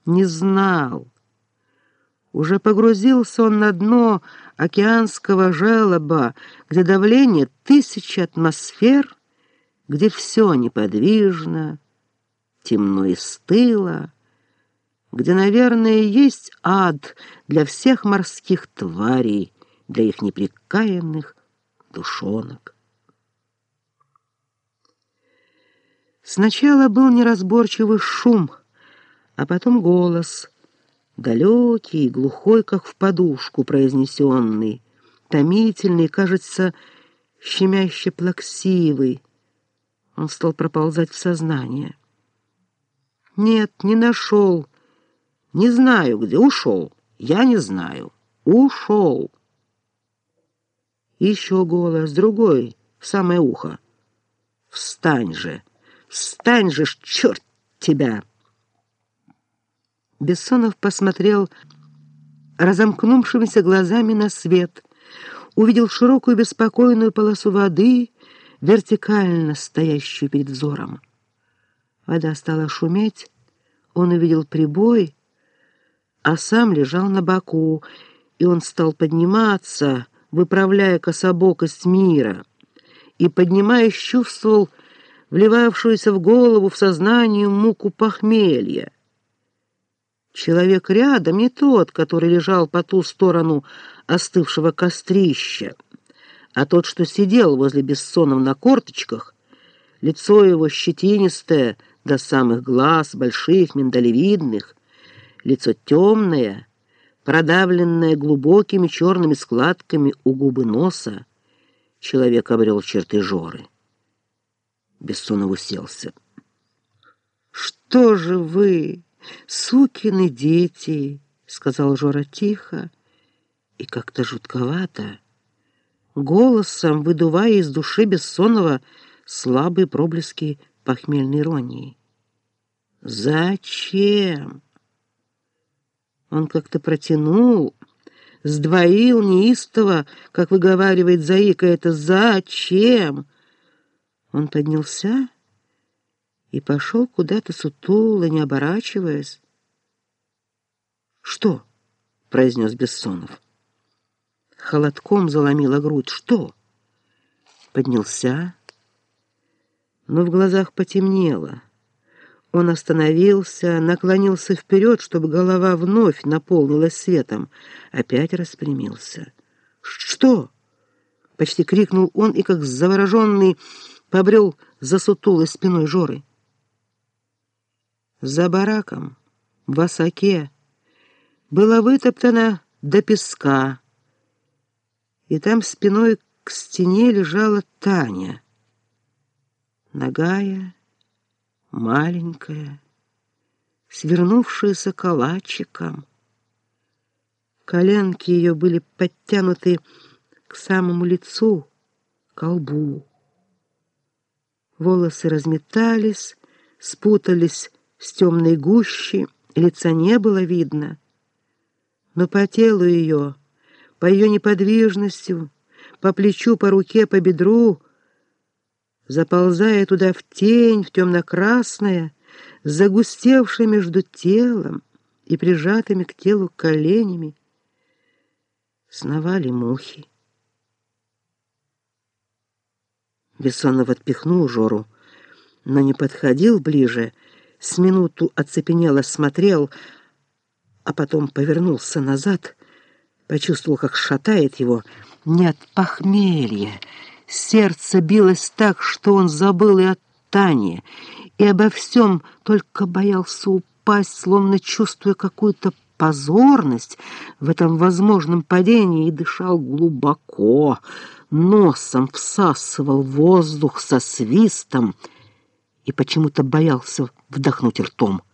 не знал. Уже погрузился он на дно океанского желоба, где давление 1000 атмосфер, где все неподвижно, темно и стыло, где, наверное, есть ад для всех морских тварей, для их непрекаянных душонок. Сначала был неразборчивый шум, а потом голос, далекий и глухой, как в подушку произнесенный, томительный, кажется, щемяще плаксивый. Он стал проползать в сознание. Нет, не нашел. Не знаю, где. Ушел. Я не знаю. Ушел. Еще голос, другой, в самое ухо. Встань же, черт тебя! Бессонов посмотрел разомкнувшимися глазами на свет, увидел широкую беспокойную полосу воды, вертикально стоящую перед взором. Вода стала шуметь, он увидел прибой, а сам лежал на боку, и он стал подниматься, выправляя кособокость мира, и, поднимаясь, чувствовал вливавшуюся в голову, в сознание муку похмелья. Человек рядом не тот, который лежал по ту сторону остывшего кострища, а тот, что сидел возле Бессонова на корточках, лицо его щетинистое до самых глаз, больших, миндалевидных, лицо темное, продавленное глубокими черными складками у губы носа. Человек обрел черты Жоры. Бессонов уселся. «Что же вы, сукины дети?» — сказал Жора тихо и как-то жутковато, голосом выдувая из души Бессонова слабые проблески похмельной иронии. «Зачем?» Он как-то протянул, сдвоил неистово, как выговаривает заика, это «зачем?» Он поднялся и пошел куда-то сутуло, не оборачиваясь. «Что?» — произнес Бессонов. Холодком заломила грудь. «Что?» Поднялся, но в глазах потемнело. Он остановился, наклонился вперед, чтобы голова вновь наполнилась светом. Опять распрямился. «Что?» — почти крикнул он и, как завороженный, побрел за сутулой спиной Жоры. За бараком, в осаке, было вытоптано до песка, и там спиной к стене лежала Таня. Нагая, маленькая, свернувшаяся калачиком. Коленки ее были подтянуты к самому лицу, к лбу. Волосы разметались, спутались с темной гущей, лица не было видно. Но по телу ее, по ее неподвижности, по плечу, по руке, по бедру, заползая туда в тень, в темно-красное, загустевшее между телом и прижатыми к телу коленями, сновали мухи. Бессонов отпихнул Жору, но не подходил ближе, с минуту оцепенело смотрел, а потом повернулся назад, почувствовал, как шатает его не от похмелья. Сердце билось так, что он забыл и о Тане, и обо всем, только боялся упасть, словно чувствуя какую-то позорность в этом возможном падении, и дышал глубоко, носом всасывал воздух со свистом и почему-то боялся вдохнуть ртом.